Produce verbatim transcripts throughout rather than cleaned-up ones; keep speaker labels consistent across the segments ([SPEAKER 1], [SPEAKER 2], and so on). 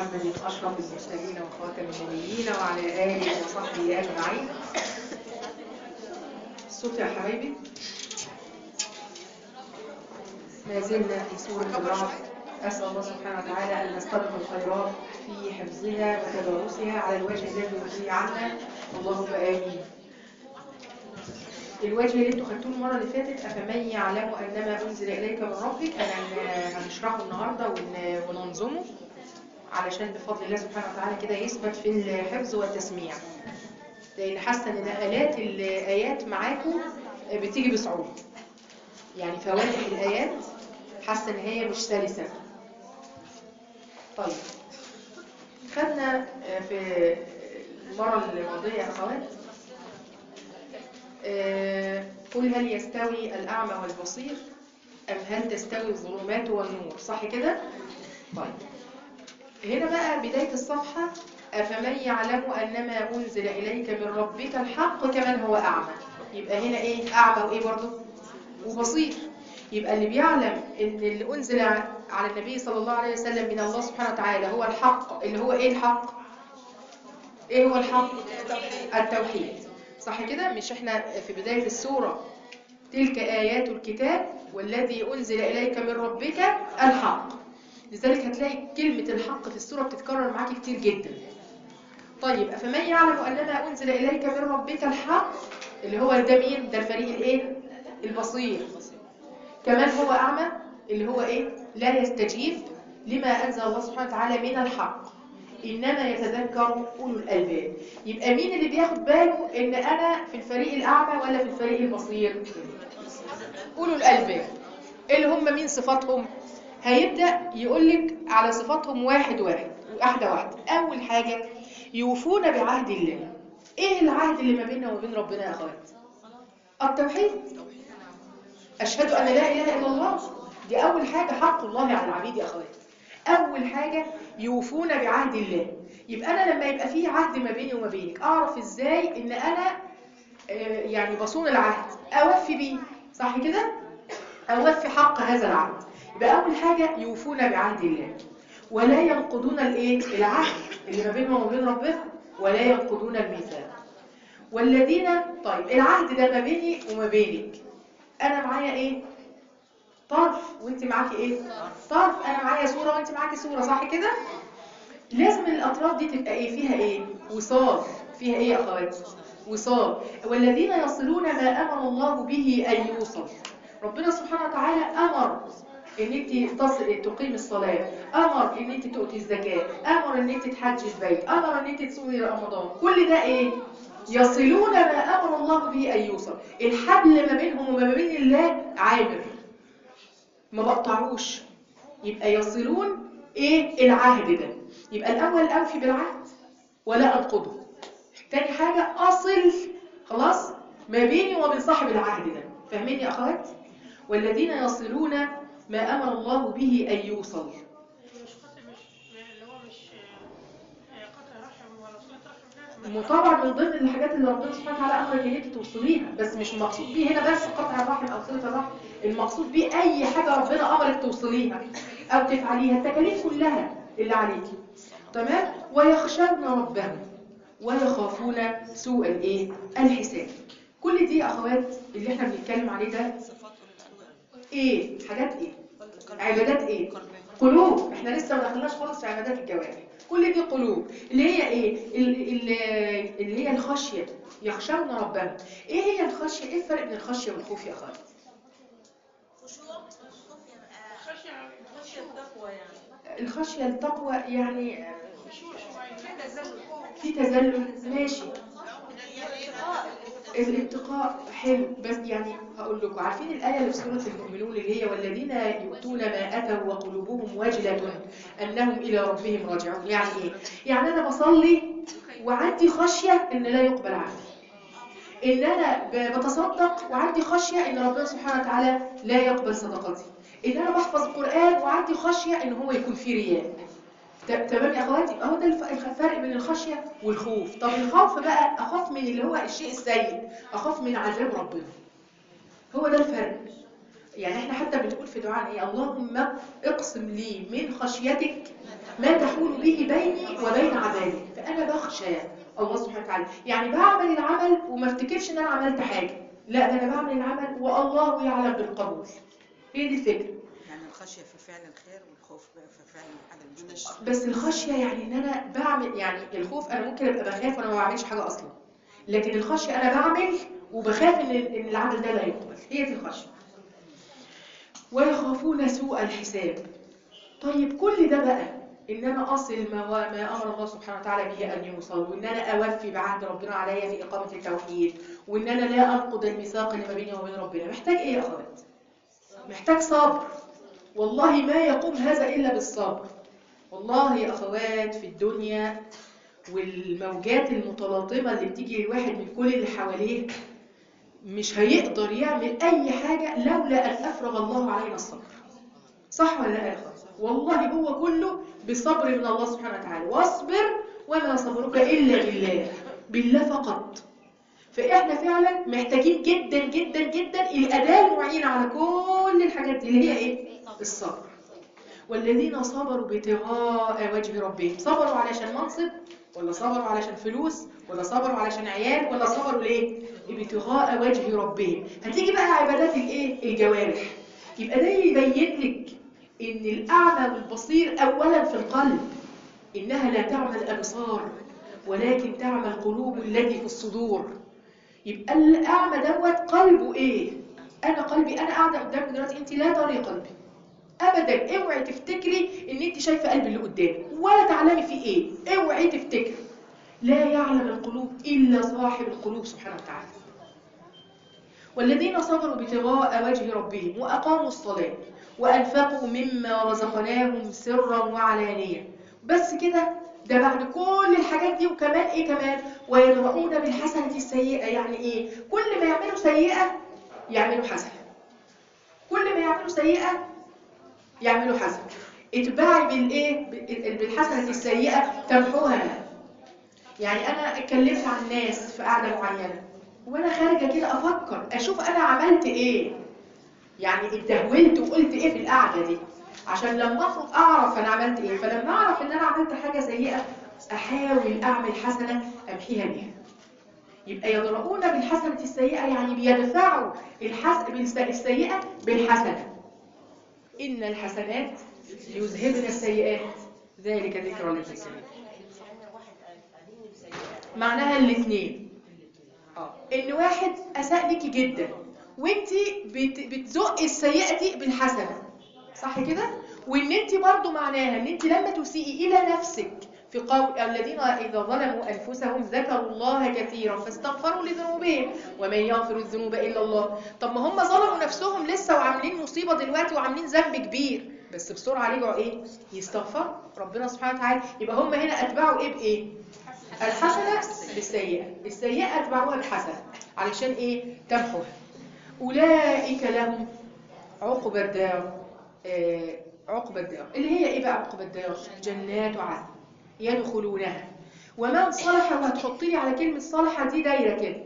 [SPEAKER 1] محمد أشرف المرسلين وخاتم النبيين وعلى آله وصحبه أجمعين. الصوت يا حبايبي. ما زلنا في سورة الرعد. أسأل الله سبحانه وتعالى أن نستبق الخيرات في حفظها وتدارسها على الوجه الذي يرضيه عنا، اللهم آمين. الوجه اللي انتوا خدتوه المره اللي فاتت، افمن يعلم انما انزل اليك من ربك، هنشرحه النهارده وننظمه علشان بفضل الله سبحانه وتعالى كده يثبت في الحفظ والتسميع، لان حاسه ان نقلات الايات معاكم بتيجي بصعوبه، يعني فواتح الايات حاسه ان هي مش سلسه. طيب خدنا في المره الماضيه يا اخوات قل هل يستوي الأعمى والبصير أم هل تستوي الظلمات والنور، صح كده؟ طيب هنا بقى بداية الصفحة، أفمن يعلم أنما أنزل إليك من ربك الحق كمن هو أعمى. يبقى هنا إيه؟ أعمى وإيه برضو؟ وبصير. يبقى اللي بيعلم إن اللي أنزل على النبي صلى الله عليه وسلم من الله سبحانه وتعالى هو الحق، اللي هو إيه الحق؟ إيه هو الحق؟ التوحيد، صح كده؟ مش احنا في بداية السورة تلك آيات الكتاب والذي أنزل إليك من ربك الحق، لذلك هتلاقي كلمة الحق في السورة بتتكرر معاكي كتير جدا. طيب أفمن يعلم أنما أنزل إليك من ربك الحق، اللي هو ده مين؟ ده الفريق الإيه؟ البصير. كمان هو أعمى، اللي هو إيه؟ لا يستجيب لما أنزل الله سبحانه وتعالى من الحق، إنما يتذكر أولو الألباب. يبقى مين اللي بياخد باله إن أنا في الفريق الأعمى ولا في الفريق البصير؟ أولو الألباب. اللي هم مين صفاتهم؟ هيبدأ يقولك على صفاتهم واحد واحد واحدة واحدة. أول حاجة يوفون بعهد الله. إيه العهد اللي ما بيننا وبين ربنا يا أخوات؟ التوحيد. أشهد أن لا إله إلا الله، دي أول حاجة، حق الله على العبيد يا أخوات. أول حاجة يوفون بعهد الله. يبقى أنا لما يبقى فيه عهد ما بيني وما بينك، أعرف إزاي إن أنا يعني بصون العهد، أوفي بيه، صح كده؟ أوفي حق هذا العهد. يبقى أول حاجة يوفون بعهد الله ولا ينقضون الإيه؟ العهد اللي ما بينهم وبين ربنا، ولا ينقضون الميثاق. والذين، طيب العهد ده ما بيني وما بينك، أنا معايا إيه؟ طرف وانت معاكي ايه؟ طرف. انا معايا صورة وانت معاكي صورة، صح كده؟ لازم الاطراف دي تبقى ايه؟ فيها ايه؟ وصال. فيها ايه يا اخواتي؟ وصال. والذين يصلون ما امر الله به ان يوصل. ربنا سبحانه وتعالى امر ان انت تصل تقيم الصلاة، امر ان انت تؤتي الزكاة، امر ان انت تحجي البيت، امر ان انت تصومي رمضان. كل ده ايه؟ يصلون ما امر الله به ان يوصل. الحبل ما بينهم وما بين الله عامر، ما بقطعوش. يبقى يصلون ايه؟ العهد ده. يبقى الاول اوفي بالعهد ولا انقضه. تاني حاجه اصل خلاص ما بيني وبين صاحب العهد ده. فاهمين يا اخوات؟ والذين يصلون ما امر الله به ان يوصل. طبعا من ضمن الحاجات اللي ربنا سبحانه وتعالى امرك ان انت توصليها، بس مش المقصود بيه هنا بس قطع الرحم او صله الرحم، المقصود بيه اي حاجه ربنا امرك توصليها او تفعليها، التكاليف كلها اللي عليكي، تمام؟ ويخشون ربهم ويخافون سوء الايه؟ الحساب. كل دي يا اخوات اللي احنا بنتكلم عليه ده ايه؟ حاجات ايه؟ عبادات ايه؟ قلوب. احنا لسه ما دخلناش خالص في عبادات الجوارح. كل دي قلوب اللي هي ايه؟ اللي هي الخشيه. يخشون ربهم. ايه هي الخشيه؟ ايه الفرق بين الخشيه والخوف يا اخوات؟
[SPEAKER 2] خشوع. خشيه خشيه التقوى يعني.
[SPEAKER 1] الخشيه التقوى يعني في تذلل، ماشي. الاتقاء حلو، بس يعني هقول لكم، عارفين الآية اللي في سورة المؤمنون اللي هي والذين يؤتون ما أتوا وقلوبهم وجلة أنهم إلى ربهم راجعون؟ يعني إيه؟ يعني أنا بصلي وعندي خشية إن لا يقبل عملي، إن أنا بتصدق وعندي خشية إن ربنا سبحانه وتعالى لا يقبل صدقتي، إن أنا بحفظ القرآن وعندي خشية إن هو يكون فيه رياء. تمام يا اخواتي؟ اهو ده الفرق بين الخشيه والخوف. طب الخوف بقى اخاف من اللي هو الشيء السيء، اخاف من عذاب ربنا، هو ده الفرق. يعني احنا حتى بنقول في دعاء ايه؟ اللهم اقسم لي من خشيتك ما تحول به بيني وبين عبادك. فانا بخشى الله سبحانه وتعالى، يعني بعمل العمل وما افتكرش ان انا عملت حاجه، لا ده انا بعمل العمل والله يعلم بالقبول. هي دي الفكره.
[SPEAKER 3] يعني الخشيه في فعل الخير والخوف في فعل الحاجه المشتركه.
[SPEAKER 1] بس الخشيه يعني ان انا بعمل، يعني الخوف انا ممكن ابقى بخاف وانا ما بعملش حاجه اصلا، لكن الخشيه انا بعمل وبخاف ان ان العمل ده لا يقبل. هي دي الخشيه. ويخافون سوء الحساب. طيب كل ده بقى ان انا اصل ما, ما امر الله سبحانه وتعالى به ان يوصل، وان انا اوفي بعهد ربنا عليا في اقامه التوحيد، وان انا لا انقض الميثاق اللي ما بيني وبين ربنا، محتاج ايه يا اخوات؟ محتاج صبر. والله ما يقوم هذا الا بالصبر. والله يا اخوات في الدنيا والموجات المتلاطمه اللي بتيجي للواحد من كل اللي حواليه مش هيقدر يعمل اي حاجه لولا ان افرغ الله علينا الصبر. صح ولا لا يا اخوات؟ والله هو كله بصبر من الله سبحانه وتعالى. واصبر وما صبرك الا بالله، بالله فقط. فاحنا فعلا محتاجين جدا جدا جدا الاداه المعينه على كل الحاجات دي اللي هي ايه؟ الصبر. والذين صبروا ابتغاء وجه ربهم، صبروا علشان منصب ولا صبروا علشان فلوس ولا صبروا علشان عيال ولا صبروا ليه؟ ابتغاء وجه ربهم. هتيجي بقى عبادات الايه؟ الجوارح. يبقى ده يبين لك ان الاعمى والبصير اولا في القلب، انها لا تعمى الابصار ولكن تعمى القلوب التي في الصدور. يبقى الاعمى دوت قلبه ايه؟ انا قلبي، انا قاعده قدامك دلوقتي انت لا تري قلبي ابدا. اوعي تفتكري ان انت شايفه قلب اللي قدامك ولا تعلمي فيه ايه. اوعي تفتكري. لا يعلم القلوب الا صاحب القلوب سبحانه وتعالى. والذين صبروا ابتغاء وجه ربهم واقاموا الصلاه وانفقوا مما رزقناهم سرا وعلانيه. بس كده؟ ده بعد كل الحاجات دي وكمان ايه كمان؟ ويدرؤون بالحسنه السيئه. يعني ايه؟ كل ما يعملوا سيئه يعملوا حسنه، كل ما يعملوا سيئه يعملوا حسنه. اتباعي بالايه؟ بالحسنه السيئه تمحوها. يعني انا اتكلمت عن ناس في قعده معينه وانا خارجه كده افكر اشوف انا عملت ايه، يعني اتدهولت وقلت ايه في القعده دي، عشان لما اخرج اعرف انا عملت ايه. فلما اعرف ان انا عملت حاجه سيئه احاول اعمل حسنه امحيها بيها. يبقى يدرؤون بالحسنه السيئه يعني بيدفعوا الحس... السيئه بالحسنه. ان الحسنات يذهبن السيئات ذلك ذكرى للذاكرين. معناها الاثنين. اه ان واحد اساء ليكي جدا وانتي بت... بتزقي السيئه دي بالحسنه، صح كده؟ وان انتي برضو معناها ان انتي لما تسيئي الى نفسك في قول الذين اذا ظلموا انفسهم ذكروا الله كثيرا فاستغفروا لذنوبهم ومن يغفر الذنوب الا الله. طب ما هم ظلموا نفسهم لسه وعاملين مصيبه دلوقتي وعاملين ذنب كبير، بس بسرعه رجعوا ايه؟ يستغفروا ربنا سبحانه وتعالى. يبقى هم هنا اتبعوا ايه بايه؟ الحسنه بالسيئه، السيئه اتبعوها بحسنه علشان ايه؟ تمحوها. اولئك لهم عقبى الدار. آه عقبى الدار اللي هي ايه بقى عقبى الدار؟ جنات عدن يدخلونها ومن صلح. وهتحطي لي على كلمه صلحه دي دايره كده.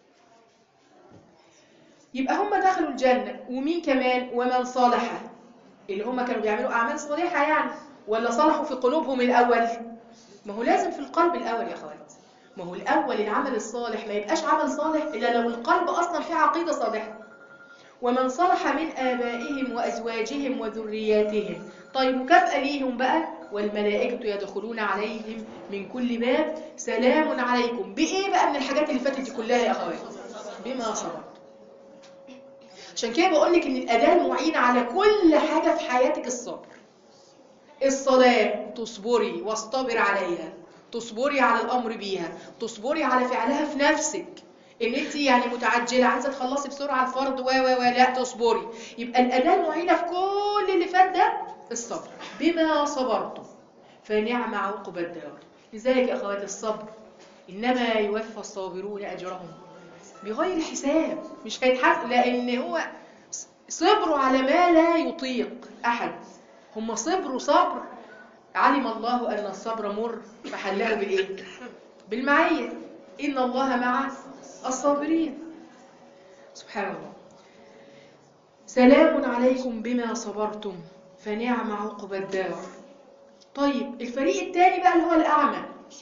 [SPEAKER 1] يبقى هم دخلوا الجنه ومين كمان؟ ومن صلح، اللي هم كانوا بيعملوا اعمال صالحه يعني، ولا صلحوا في قلوبهم الاول؟ ما هو لازم في القلب الاول يا اخوات. ما هو الاول العمل الصالح ما يبقاش عمل صالح الا لو القلب اصلا فيه عقيده صالحه. ومن صلح من آبائهم وأزواجهم وذرياتهم. طيب مكافأة ليهم بقى والملائكة يدخلون عليهم من كل باب سلام عليكم. بإيه بقى من الحاجات اللي فاتت دي كلها يا أخوات؟ بما صبرت. عشان كده بقول لك إن الأداة المعينة على كل حاجة في حياتك الصبر. الصلاة تصبري واصطبر عليها، تصبري على الأمر بيها، تصبري على فعلها في نفسك. ان انت يعني متعجله عايزه تخلصي بسرعه الفرض و و و لا تصبري. يبقى الاداه المعينه في كل اللي فات ده الصبر. بما صبرتم فنعم عقبى الدار. لذلك يا اخواتي الصبر انما يوفى الصابرون اجرهم بغير حساب. مش هيتحاسب، لان هو صبروا على ما لا يطيق احد. هم صبروا صبر علم الله ان الصبر مر فحله بالايه؟ بالمعيه. ان الله مع الصابرين. سبحان الله. سلام عليكم بما صبرتم فنعم عقبى الدار. طيب الفريق الثاني بقى اللي هو الأعمى،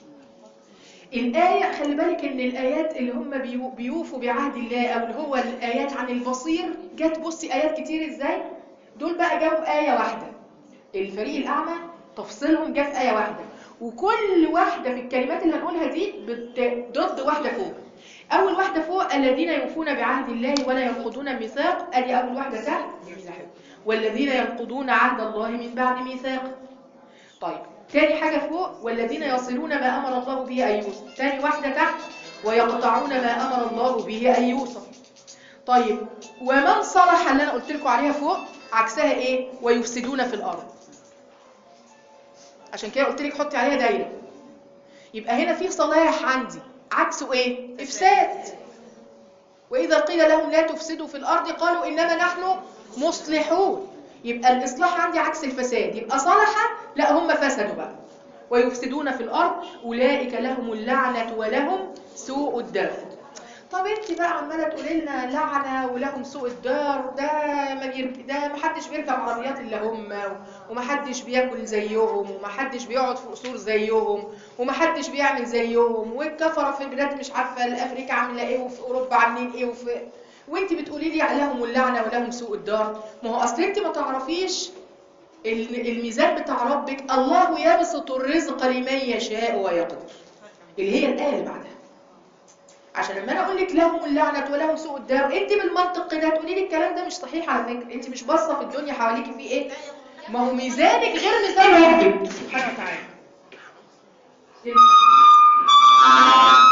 [SPEAKER 1] الآية خلي بالك إن الآيات اللي هم بيوفوا بعهد الله أو اللي هو الآيات عن البصير جت بصي آيات كتير إزاي؟ دول بقى جابوا آية واحدة. الفريق الأعمى تفصيلهم جه في آية واحدة، وكل واحدة في الكلمات اللي هنقولها دي ضد واحدة فوق. أول واحدة فوق الذين يوفون بعهد الله ولا ينقضون الميثاق، أدي أول واحدة تحت والذين ينقضون عهد الله من بعد ميثاق. طيب تاني حاجة فوق والذين يصلون ما أمر الله به أن يوصل. تاني واحدة تحت ويقطعون ما أمر الله به أن يوصل. طيب ومن صلح اللي أنا قلت لكم عليها فوق عكسها إيه؟ ويفسدون في الأرض. عشان كده قلت لك حطي عليها دايرة. يبقى هنا في صلاح عندي عكسه إيه؟ إفساد. وإذا قيل لهم لا تفسدوا في الأرض قالوا إنما نحن مصلحون. يبقى الإصلاح عندي عكس الفساد. يبقى صلح لا هم فسدوا بقى. ويفسدون في الأرض أولئك لهم اللعنة ولهم سوء الدار. طب انت بقى عماله تقولي لنا لعنه ولهم سوء الدار، ده ما بيرك... ده ما حدش بيركب عربيات الا هم، وما حدش بياكل زيهم، وما حدش بيقعد في قصور زيهم، وما حدش بيعمل زيهم، والكفره في البلاد مش عارفه الافريقيا عامله ايه وفي اوروبا عاملين ايه وفي وانت بتقولي لي عليهم اللعنه ولهم سوء الدار. ما هو اصل انت ما تعرفيش الميزان بتاع ربك. الله يبسط الرزق لمن يشاء ويقدر، اللي هي الايه اللي بعدها. عشان لما انا اقول لك لهم اللعنه ولهم سوء الدار، انت بالمنطق كده تقولي لي الكلام ده مش صحيح على فكره، انت مش باصه في الدنيا حواليكي في ايه. ما هو ميزانك غير ميزان ربك سبحانه وتعالى.